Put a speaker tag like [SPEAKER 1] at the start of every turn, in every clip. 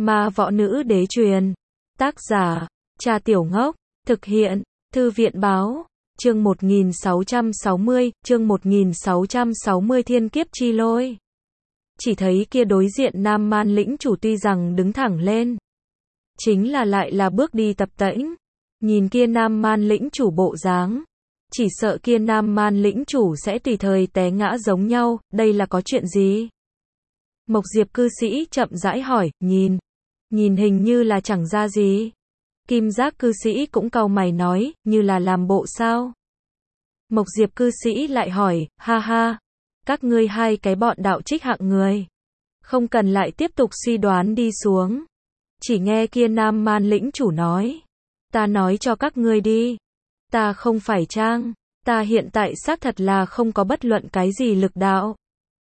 [SPEAKER 1] Ma võ nữ đế truyền. Tác giả, Trà Tiểu Ngốc. Thực hiện, Thư viện báo. Chương 1660, Thiên kiếp chi lôi. Chỉ thấy kia đối diện Nam Man lĩnh chủ tuy rằng đứng thẳng lên, chính là lại là bước đi tập tễnh. Nhìn kia Nam Man lĩnh chủ bộ dáng, chỉ sợ kia Nam Man lĩnh chủ sẽ tùy thời té ngã giống nhau, đây là có chuyện gì? Mộc Diệp cư sĩ chậm rãi hỏi, nhìn hình như là chẳng ra gì. Kim Giác cư sĩ cũng cau mày nói, như là làm bộ sao? Mộc Diệp cư sĩ lại hỏi, ha ha, các ngươi hai cái bọn đạo trích hạng người, không cần lại tiếp tục suy đoán đi xuống. Chỉ nghe kia Nam Man lĩnh chủ nói, ta nói cho các ngươi đi, ta không phải trang, ta hiện tại xác thật là không có bất luận cái gì lực đạo.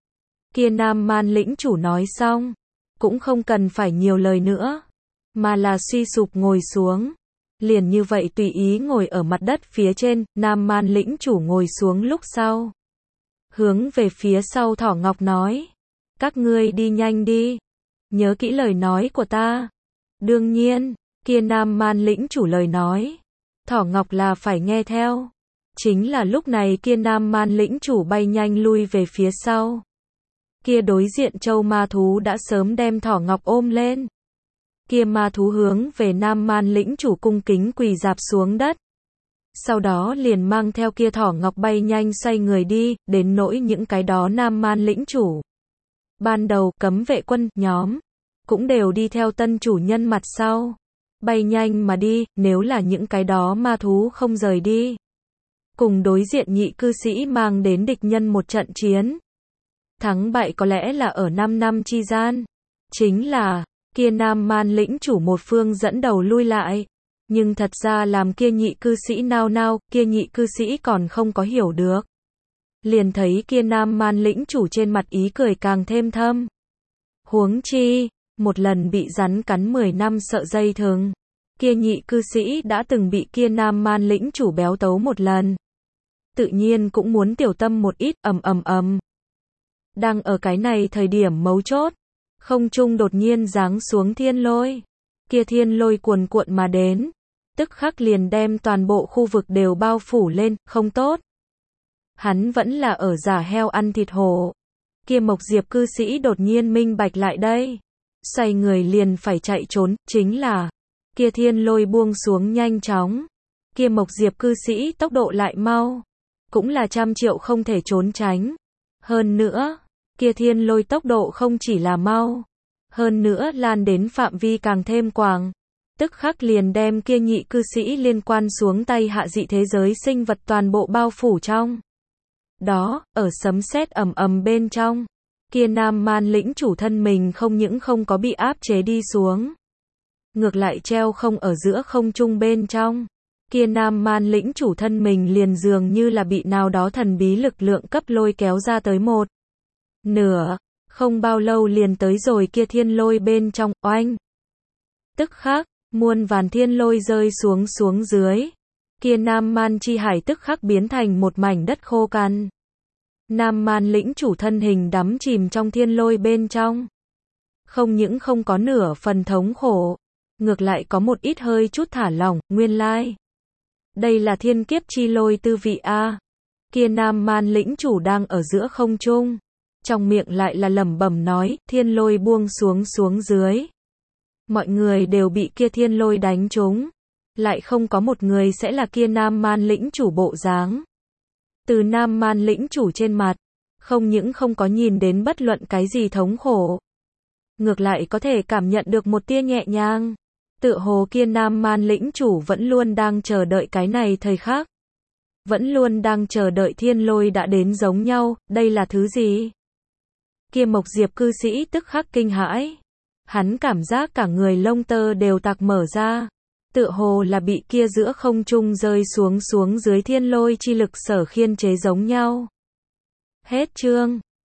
[SPEAKER 1] Kia Nam Man lĩnh chủ nói xong, cũng không cần phải nhiều lời nữa, mà là suy sụp ngồi xuống. Liền như vậy tùy ý ngồi ở mặt đất phía trên, Nam Man lĩnh chủ ngồi xuống lúc sau, hướng về phía sau Thỏ Ngọc nói, các ngươi đi nhanh đi, nhớ kỹ lời nói của ta. Đương nhiên, kia Nam Man lĩnh chủ lời nói, Thỏ Ngọc là phải nghe theo. Chính là lúc này kia Nam Man lĩnh chủ bay nhanh lui về phía sau. Kia đối diện châu ma thú đã sớm đem Thỏ Ngọc ôm lên. Kia ma thú hướng về Nam Man lĩnh chủ cung kính quỳ rạp xuống đất. Sau đó liền mang theo kia Thỏ Ngọc bay nhanh xoay người đi, đến nỗi những cái đó Nam Man lĩnh chủ. Ban đầu cấm vệ quân nhóm cũng đều đi theo tân chủ nhân mặt sau, bay nhanh mà đi, nếu là những cái đó ma thú không rời đi, cùng đối diện nhị cư sĩ mang đến địch nhân một trận chiến. Thắng bại có lẽ là ở 5 năm chi gian. Chính là, kia Nam Man lĩnh chủ một phương dẫn đầu lui lại. Nhưng thật ra làm kia nhị cư sĩ nao, kia nhị cư sĩ còn không có hiểu được. Liền thấy kia Nam Man lĩnh chủ trên mặt ý cười càng thêm thâm. Huống chi, một lần bị rắn cắn 10 năm sợ dây thừng. Kia nhị cư sĩ đã từng bị kia Nam Man lĩnh chủ béo tấu một lần. Tự nhiên cũng muốn tiểu tâm một ít, ầm. Đang ở cái này thời điểm mấu chốt, không trung đột nhiên giáng xuống thiên lôi. Kia thiên lôi cuồn cuộn mà đến, tức khắc liền đem toàn bộ khu vực đều bao phủ lên, không tốt. Hắn vẫn là ở giả heo ăn thịt hổ. Kia Mộc Diệp cư sĩ đột nhiên minh bạch lại đây, xoay người liền phải chạy trốn, chính là kia thiên lôi buông xuống nhanh chóng. Kia Mộc Diệp cư sĩ tốc độ lại mau, cũng là 100 triệu không thể trốn tránh. Hơn nữa, kia thiên lôi tốc độ không chỉ là mau, hơn nữa lan đến phạm vi càng thêm quảng, tức khắc liền đem kia nhị cư sĩ liên quan xuống tay hạ dị thế giới sinh vật toàn bộ bao phủ trong. Đó, ở sấm sét ầm bên trong, kia Nam Man lĩnh chủ thân mình không những không có bị áp chế đi xuống, ngược lại treo không ở giữa không trung bên trong. Kia Nam Man lĩnh chủ thân mình liền dường như là bị nào đó thần bí lực lượng cấp lôi kéo ra tới một nửa, không bao lâu liền tới rồi kia thiên lôi bên trong, oanh. Tức khắc, muôn vàn thiên lôi rơi xuống dưới. Kia Nam Man chi hải tức khắc biến thành một mảnh đất khô cằn. Nam Man lĩnh chủ thân hình đắm chìm trong thiên lôi bên trong. Không những không có nửa phần thống khổ, ngược lại có một ít hơi chút thả lỏng, nguyên lai. Đây là thiên kiếp chi lôi tư vị a. Kia Nam Man lĩnh chủ đang ở giữa không trung, trong miệng lại là lẩm bẩm nói, thiên lôi buông xuống dưới. Mọi người đều bị kia thiên lôi đánh trúng, lại không có một người sẽ là kia Nam Man lĩnh chủ bộ dáng. Từ Nam Man lĩnh chủ trên mặt, không những không có nhìn đến bất luận cái gì thống khổ, ngược lại có thể cảm nhận được một tia nhẹ nhàng. Tựa hồ kia Nam Man lĩnh chủ vẫn luôn đang chờ đợi cái này thời khắc, vẫn luôn đang chờ đợi thiên lôi đã đến giống nhau, đây là thứ gì? Kia Mộc Diệp cư sĩ tức khắc kinh hãi, hắn cảm giác cả người lông tơ đều tạc mở ra, tựa hồ là bị kia giữa không trung rơi xuống dưới thiên lôi chi lực sở khiên chế giống nhau. Hết chương.